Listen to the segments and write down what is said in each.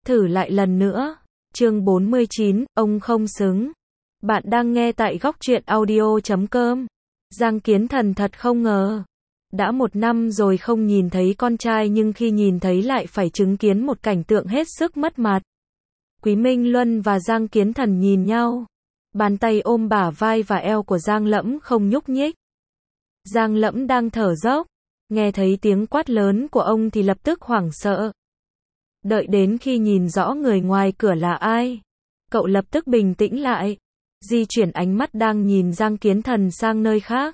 Thử lại lần nữa. Chương 49, ông không xứng. Bạn đang nghe tại góc truyện audio.com. Giang Kiến Thần thật không ngờ. Đã 1 năm rồi không nhìn thấy con trai, nhưng khi nhìn thấy lại phải chứng kiến một cảnh tượng hết sức mất mặt. Quý Minh Luân và Giang Kiến Thần nhìn nhau. Bàn tay ôm bả vai và eo của Giang Lẫm không nhúc nhích. Giang Lẫm đang thở dốc. Nghe thấy tiếng quát lớn của ông thì lập tức hoảng sợ. Đợi đến khi nhìn rõ người ngoài cửa là ai, cậu lập tức bình tĩnh lại, di chuyển ánh mắt đang nhìn Giang Kiến Thần sang nơi khác.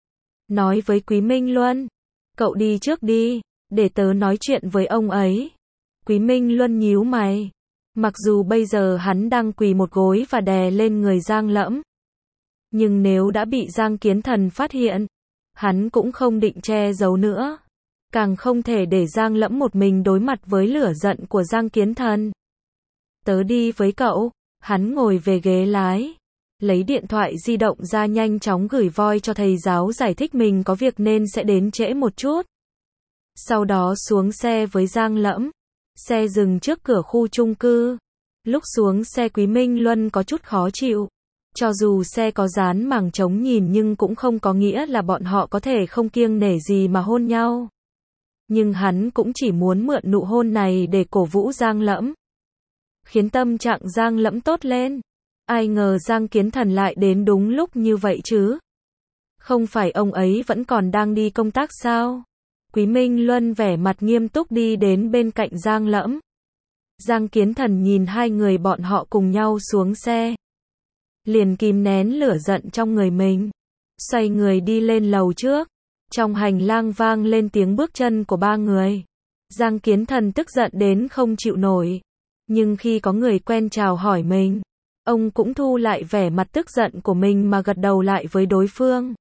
Nói với Quý Minh Luân, cậu đi trước đi, để tớ nói chuyện với ông ấy. Quý Minh Luân nhíu mày. Mặc dù bây giờ hắn đang quỳ một gối và đè lên người Giang Lẫm, nhưng nếu đã bị Giang Kiến Thần phát hiện, hắn cũng không định che giấu nữa. Càng không thể để Giang Lẫm một mình đối mặt với lửa giận của Giang Kiến Thần. Tớ đi với cậu. Hắn ngồi về ghế lái, lấy điện thoại di động ra nhanh chóng gửi voice cho thầy giáo giải thích mình có việc nên sẽ đến trễ một chút. Sau đó xuống xe với Giang Lẫm. Xe dừng trước cửa khu chung cư. Lúc xuống xe Quý Minh Luân có chút khó chịu. Cho dù xe có dán màng chống nhìn nhưng cũng không có nghĩa là bọn họ có thể không kiêng nể gì mà hôn nhau. Nhưng hắn cũng chỉ muốn mượn nụ hôn này để cổ vũ Giang Lẫm, khiến tâm trạng Giang Lẫm tốt lên. Ai ngờ Giang Kiến Thần lại đến đúng lúc như vậy chứ. Không phải ông ấy vẫn còn đang đi công tác sao? Quý Minh Luân vẻ mặt nghiêm túc đi đến bên cạnh Giang Lẫm. Giang Kiến Thần nhìn hai người bọn họ cùng nhau xuống xe, liền kìm nén lửa giận trong người mình, xoay người đi lên lầu trước. Trong hành lang vang lên tiếng bước chân của 3 người. Giang Kiến Thần tức giận đến không chịu nổi. Nhưng khi có người quen chào hỏi mình, ông cũng thu lại vẻ mặt tức giận của mình mà gật đầu lại với đối phương.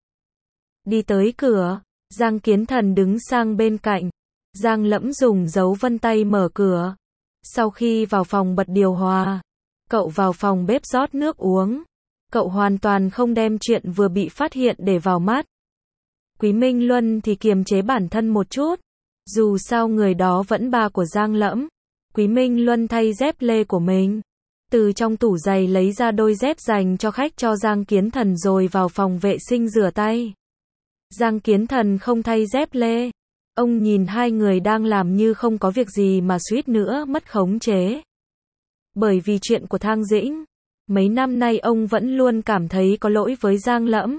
Đi tới cửa, Giang Kiến Thần đứng sang bên cạnh. Giang Lẫm dùng dấu vân tay mở cửa. Sau khi vào phòng bật điều hòa, cậu vào phòng bếp rót nước uống. Cậu hoàn toàn không đem chuyện vừa bị phát hiện để vào mắt. Quý Minh Luân thì kiềm chế bản thân một chút. Dù sao người đó vẫn ba của Giang Lẫm. Quý Minh Luân thay dép lê của mình, từ trong tủ giày lấy ra đôi dép dành cho khách cho Giang Kiến Thần rồi vào phòng vệ sinh rửa tay. Giang Kiến Thần không thay dép lê. Ông nhìn hai người đang làm như không có việc gì mà suýt nữa mất khống chế. Bởi vì chuyện của Thang Dĩnh, mấy năm nay ông vẫn luôn cảm thấy có lỗi với Giang Lẫm.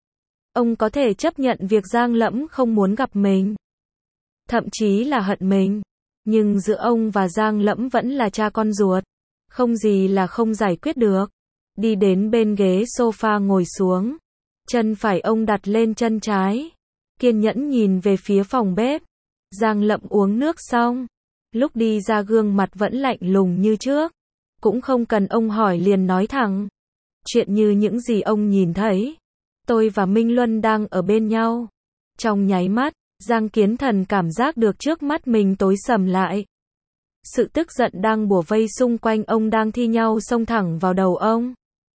Ông có thể chấp nhận việc Giang Lẫm không muốn gặp mình, thậm chí là hận mình. Nhưng giữa ông và Giang Lẫm vẫn là cha con ruột. Không gì là không giải quyết được. Đi đến bên ghế sofa ngồi xuống. Chân phải ông đặt lên chân trái. Kiên nhẫn nhìn về phía phòng bếp. Giang Lẫm uống nước xong, lúc đi ra gương mặt vẫn lạnh lùng như trước. Cũng không cần ông hỏi liền nói thẳng. Chuyện như những gì ông nhìn thấy. Tôi và Minh Luân đang ở bên nhau. Trong nháy mắt, Giang Kiến Thần cảm giác được trước mắt mình tối sầm lại. Sự tức giận đang bủa vây xung quanh ông đang thi nhau xông thẳng vào đầu ông,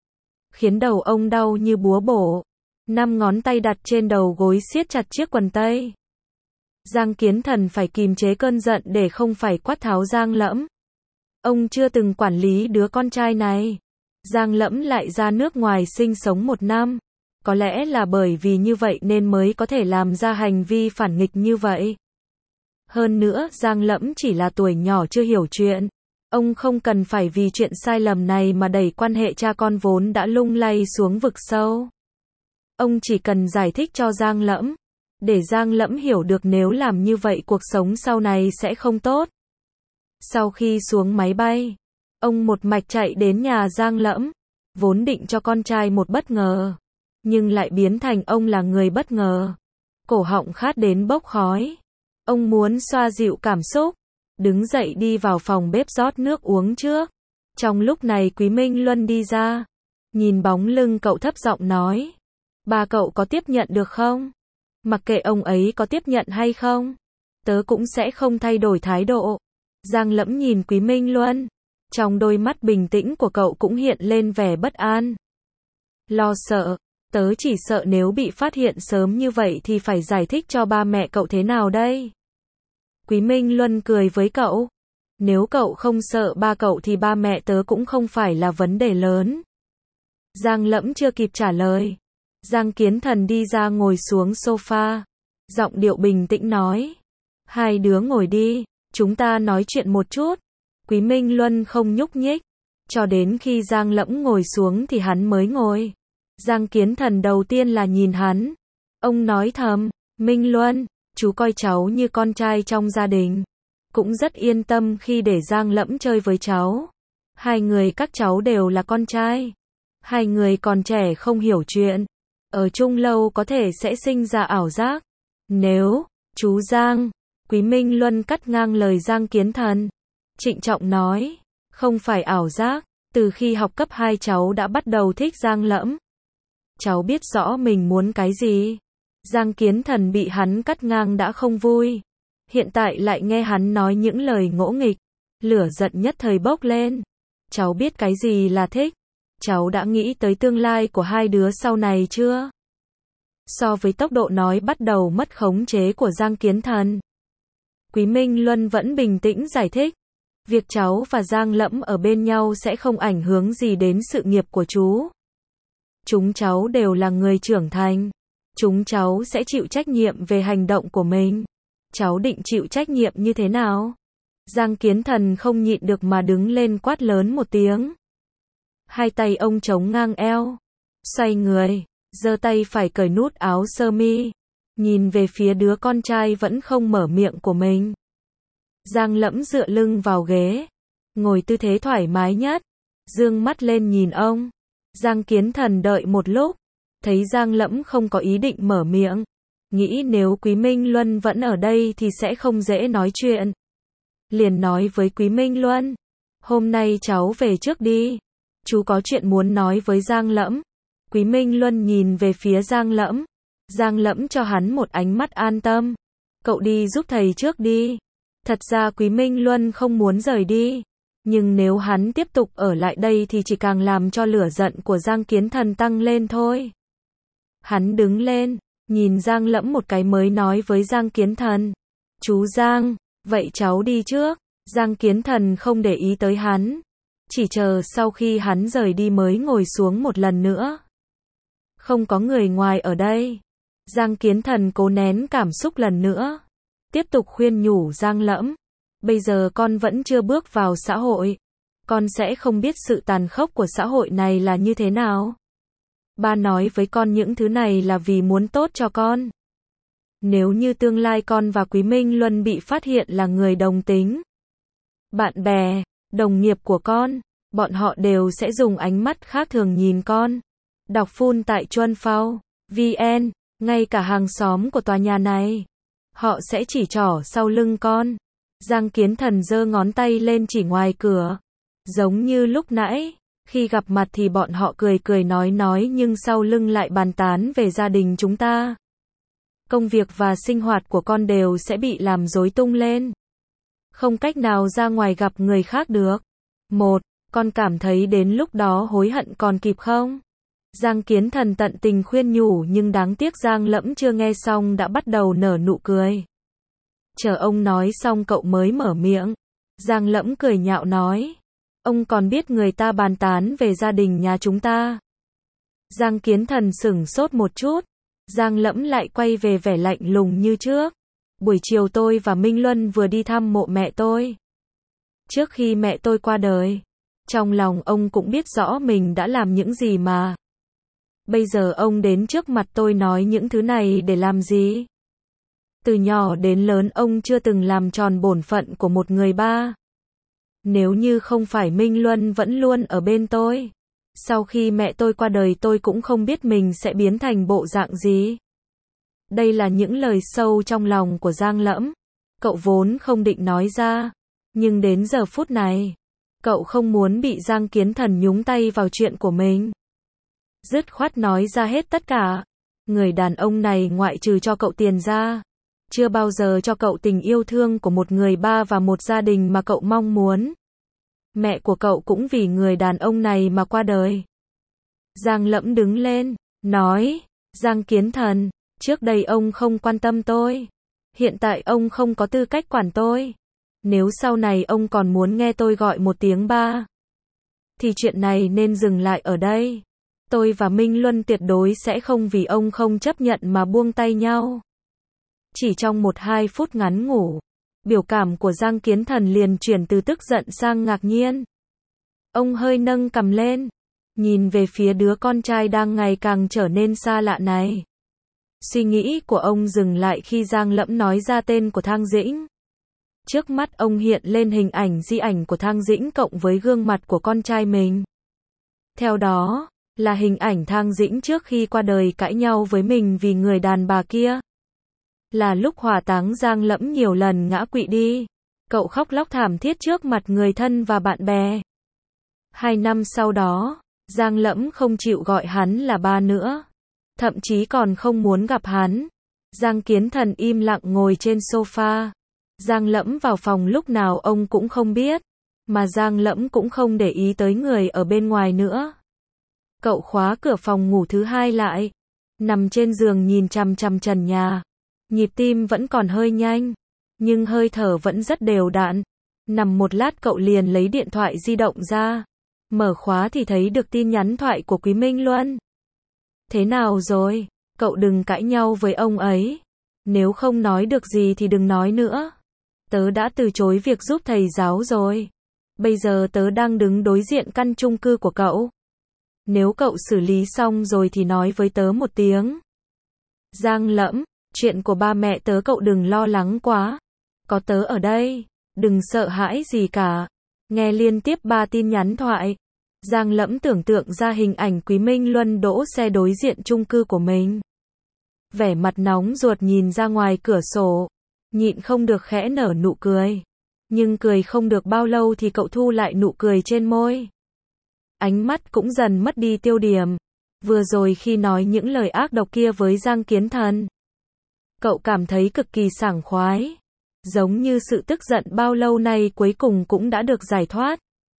khiến đầu ông đau như búa bổ. 5 ngón tay đặt trên đầu gối siết chặt chiếc quần tây. Giang Kiến Thần phải kìm chế cơn giận để không phải quát tháo Giang Lẫm. Ông chưa từng quản lý đứa con trai này. Giang Lẫm lại ra nước ngoài sinh sống 1 năm. Có lẽ là bởi vì như vậy nên mới có thể làm ra hành vi phản nghịch như vậy. Hơn nữa, Giang Lẫm chỉ là tuổi nhỏ chưa hiểu chuyện. Ông không cần phải vì chuyện sai lầm này mà đẩy quan hệ cha con vốn đã lung lay xuống vực sâu. Ông chỉ cần giải thích cho Giang Lẫm, để Giang Lẫm hiểu được nếu làm như vậy cuộc sống sau này sẽ không tốt. Sau khi xuống máy bay, ông một mạch chạy đến nhà Giang Lẫm, vốn định cho con trai một bất ngờ, nhưng lại biến thành ông là người bất ngờ. Cổ họng khát đến bốc khói. Ông muốn xoa dịu cảm xúc, đứng dậy đi vào phòng bếp rót nước uống trước. Trong lúc này Quý Minh Luân đi ra, nhìn bóng lưng cậu thấp giọng nói. Ba cậu có tiếp nhận được không? Mặc kệ ông ấy có tiếp nhận hay không, tớ cũng sẽ không thay đổi thái độ. Giang Lẫm nhìn Quý Minh Luân, trong đôi mắt bình tĩnh của cậu cũng hiện lên vẻ bất an. Lo sợ. Tớ chỉ sợ nếu bị phát hiện sớm như vậy thì phải giải thích cho ba mẹ cậu thế nào đây? Quý Minh Luân cười với cậu. Nếu cậu không sợ ba cậu thì ba mẹ tớ cũng không phải là vấn đề lớn. Giang Lẫm chưa kịp trả lời. Giang Kiến Thần đi ra ngồi xuống sofa. Giọng điệu bình tĩnh nói. Hai đứa ngồi đi, chúng ta nói chuyện một chút. Quý Minh Luân không nhúc nhích. Cho đến khi Giang Lẫm ngồi xuống thì hắn mới ngồi. Giang Kiến Thần đầu tiên là nhìn hắn. Ông nói thầm, Minh Luân, chú coi cháu như con trai trong gia đình. Cũng rất yên tâm khi để Giang Lẫm chơi với cháu. Hai người các cháu đều là con trai. Hai người còn trẻ không hiểu chuyện. Ở chung lâu có thể sẽ sinh ra ảo giác. Nếu, chú Giang, Quý Minh Luân cắt ngang lời Giang Kiến Thần. Trịnh trọng nói, không phải ảo giác, từ khi học cấp 2 cháu đã bắt đầu thích Giang Lẫm. Cháu biết rõ mình muốn cái gì. Giang Kiến Thần bị hắn cắt ngang đã không vui. Hiện tại lại nghe hắn nói những lời ngỗ nghịch. Lửa giận nhất thời bốc lên. Cháu biết cái gì là thích. Cháu đã nghĩ tới tương lai của hai đứa sau này chưa? So với tốc độ nói bắt đầu mất khống chế của Giang Kiến Thần, Quý Minh Luân vẫn bình tĩnh giải thích. Việc cháu và Giang Lẫm ở bên nhau sẽ không ảnh hưởng gì đến sự nghiệp của chú. Chúng cháu đều là người trưởng thành. Chúng cháu sẽ chịu trách nhiệm về hành động của mình. Cháu định chịu trách nhiệm như thế nào? Giang Kiến Thần không nhịn được mà đứng lên quát lớn một tiếng. Hai tay ông chống ngang eo. Xoay người, giơ tay phải cởi nút áo sơ mi. Nhìn về phía đứa con trai vẫn không mở miệng của mình. Giang Lẫm dựa lưng vào ghế. Ngồi tư thế thoải mái nhất. Dương mắt lên nhìn ông. Giang Kiến Thần đợi một lúc. Thấy Giang Lẫm không có ý định mở miệng. Nghĩ nếu Quý Minh Luân vẫn ở đây thì sẽ không dễ nói chuyện. Liền nói với Quý Minh Luân. Hôm nay cháu về trước đi. Chú có chuyện muốn nói với Giang Lẫm. Quý Minh Luân nhìn về phía Giang Lẫm. Giang Lẫm cho hắn một ánh mắt an tâm. Cậu đi giúp thầy trước đi. Thật ra Quý Minh Luân không muốn rời đi. Nhưng nếu hắn tiếp tục ở lại đây thì chỉ càng làm cho lửa giận của Giang Kiến Thần tăng lên thôi. Hắn đứng lên, nhìn Giang Lẫm một cái mới nói với Giang Kiến Thần. Chú Giang, vậy cháu đi trước. Giang Kiến Thần không để ý tới hắn. Chỉ chờ sau khi hắn rời đi mới ngồi xuống một lần nữa. Không có người ngoài ở đây. Giang Kiến Thần cố nén cảm xúc lần nữa. Tiếp tục khuyên nhủ Giang Lẫm. Bây giờ con vẫn chưa bước vào xã hội. Con sẽ không biết sự tàn khốc của xã hội này là như thế nào. Ba nói với con những thứ này là vì muốn tốt cho con. Nếu như tương lai con và Quý Minh Luân bị phát hiện là người đồng tính, bạn bè, đồng nghiệp của con, bọn họ đều sẽ dùng ánh mắt khác thường nhìn con. Đọc full tại Chuan Phao VN, ngay cả hàng xóm của tòa nhà này. Họ sẽ chỉ trỏ sau lưng con. Giang Kiến Thần giơ ngón tay lên chỉ ngoài cửa. Giống như lúc nãy, khi gặp mặt thì bọn họ cười cười nói nhưng sau lưng lại bàn tán về gia đình chúng ta. Công việc và sinh hoạt của con đều sẽ bị làm rối tung lên. Không cách nào ra ngoài gặp người khác được. Con cảm thấy đến lúc đó hối hận còn kịp không? Giang Kiến Thần tận tình khuyên nhủ nhưng đáng tiếc Giang Lẫm chưa nghe xong đã bắt đầu nở nụ cười. Chờ ông nói xong cậu mới mở miệng. Giang Lẫm cười nhạo nói. Ông còn biết người ta bàn tán về gia đình nhà chúng ta. Giang Kiến Thần sửng sốt một chút. Giang Lẫm lại quay về vẻ lạnh lùng như trước. Buổi chiều tôi và Minh Luân vừa đi thăm mộ mẹ tôi. Trước khi mẹ tôi qua đời, trong lòng ông cũng biết rõ mình đã làm những gì mà. Bây giờ ông đến trước mặt tôi nói những thứ này để làm gì? Từ nhỏ đến lớn ông chưa từng làm tròn bổn phận của một người ba. Nếu như không phải Minh Luân vẫn luôn ở bên tôi, sau khi mẹ tôi qua đời tôi cũng không biết mình sẽ biến thành bộ dạng gì. Đây là những lời sâu trong lòng của Giang Lẫm. Cậu vốn không định nói ra, nhưng đến giờ phút này, cậu không muốn bị Giang Kiến Thần nhúng tay vào chuyện của mình. Dứt khoát nói ra hết tất cả. Người đàn ông này ngoại trừ cho cậu tiền ra, chưa bao giờ cho cậu tình yêu thương của một người ba và một gia đình mà cậu mong muốn. Mẹ của cậu cũng vì người đàn ông này mà qua đời. Giang Lẫm đứng lên, nói, Giang Kiến Thần, trước đây ông không quan tâm tôi. Hiện tại ông không có tư cách quản tôi. Nếu sau này ông còn muốn nghe tôi gọi một tiếng ba, thì chuyện này nên dừng lại ở đây. Tôi và Minh Luân tuyệt đối sẽ không vì ông không chấp nhận mà buông tay nhau. Chỉ trong 1-2 phút ngắn ngủi, biểu cảm của Giang Kiến Thần liền chuyển từ tức giận sang ngạc nhiên. Ông hơi nâng cằm lên, nhìn về phía đứa con trai đang ngày càng trở nên xa lạ này. Suy nghĩ của ông dừng lại khi Giang Lẫm nói ra tên của Thang Dĩnh. Trước mắt ông hiện lên hình ảnh di ảnh của Thang Dĩnh cộng với gương mặt của con trai mình. Theo đó, là hình ảnh Thang Dĩnh trước khi qua đời cãi nhau với mình vì người đàn bà kia. Là lúc hỏa táng Giang Lẫm nhiều lần ngã quỵ đi. Cậu khóc lóc thảm thiết trước mặt người thân và bạn bè. 2 năm sau đó, Giang Lẫm không chịu gọi hắn là ba nữa. Thậm chí còn không muốn gặp hắn. Giang Kiến Thần im lặng ngồi trên sofa. Giang Lẫm vào phòng lúc nào ông cũng không biết. Mà Giang Lẫm cũng không để ý tới người ở bên ngoài nữa. Cậu khóa cửa phòng ngủ thứ hai lại. Nằm trên giường nhìn chằm chằm trần nhà. Nhịp tim vẫn còn hơi nhanh. Nhưng hơi thở vẫn rất đều đặn. Nằm một lát cậu liền lấy điện thoại di động ra. Mở khóa thì thấy được tin nhắn thoại của Quý Minh Luân. Thế nào rồi? Cậu đừng cãi nhau với ông ấy. Nếu không nói được gì thì đừng nói nữa. Tớ đã từ chối việc giúp thầy giáo rồi. Bây giờ tớ đang đứng đối diện căn chung cư của cậu. Nếu cậu xử lý xong rồi thì nói với tớ một tiếng. Giang Lẫm, chuyện của ba mẹ tớ cậu đừng lo lắng quá. Có tớ ở đây, đừng sợ hãi gì cả. Nghe liên tiếp 3 tin nhắn thoại. Giang Lẫm tưởng tượng ra hình ảnh Quý Minh Luân đỗ xe đối diện chung cư của mình. Vẻ mặt nóng ruột nhìn ra ngoài cửa sổ. Nhịn không được khẽ nở nụ cười. Nhưng cười không được bao lâu thì cậu thu lại nụ cười trên môi. Ánh mắt cũng dần mất đi tiêu điểm. Vừa rồi khi nói những lời ác độc kia với Giang Kiến Thần, cậu cảm thấy cực kỳ sảng khoái. Giống như sự tức giận bao lâu nay cuối cùng cũng đã được giải thoát.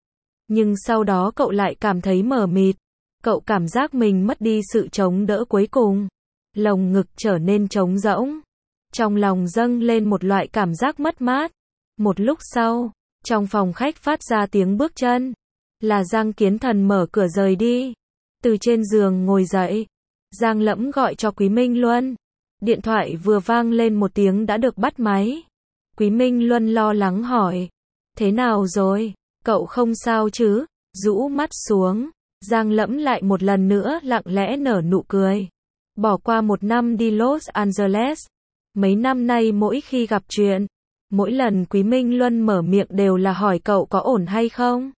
Nhưng sau đó cậu lại cảm thấy mờ mịt. Cậu cảm giác mình mất đi sự chống đỡ cuối cùng. Lồng ngực trở nên trống rỗng. Trong lòng dâng lên một loại cảm giác mất mát. Một lúc sau, trong phòng khách phát ra tiếng bước chân. Là Giang Kiến Thần mở cửa rời đi. Từ trên giường ngồi dậy, Giang Lẫm gọi cho Quý Minh Luân. Điện thoại vừa vang lên một tiếng đã được bắt máy. Quý Minh Luân lo lắng hỏi. Thế nào rồi? Cậu không sao chứ? Rũ mắt xuống. Giang Lẫm lại một lần nữa lặng lẽ nở nụ cười. Bỏ qua 1 năm đi Los Angeles. Mấy năm nay mỗi khi gặp chuyện, mỗi lần Quý Minh Luân mở miệng đều là hỏi cậu có ổn hay không.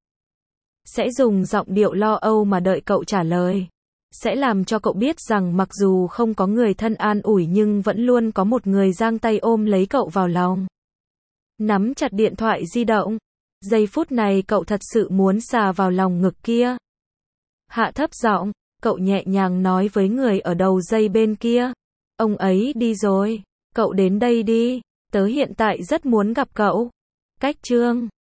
Sẽ dùng giọng điệu lo âu mà đợi cậu trả lời. Sẽ làm cho cậu biết rằng mặc dù không có người thân an ủi nhưng vẫn luôn có một người giang tay ôm lấy cậu vào lòng. Nắm chặt điện thoại di động. Giây phút này cậu thật sự muốn xà vào lòng ngực kia. Hạ thấp giọng, cậu nhẹ nhàng nói với người ở đầu dây bên kia. Ông ấy đi rồi. Cậu đến đây đi. Tớ hiện tại rất muốn gặp cậu. Cách chương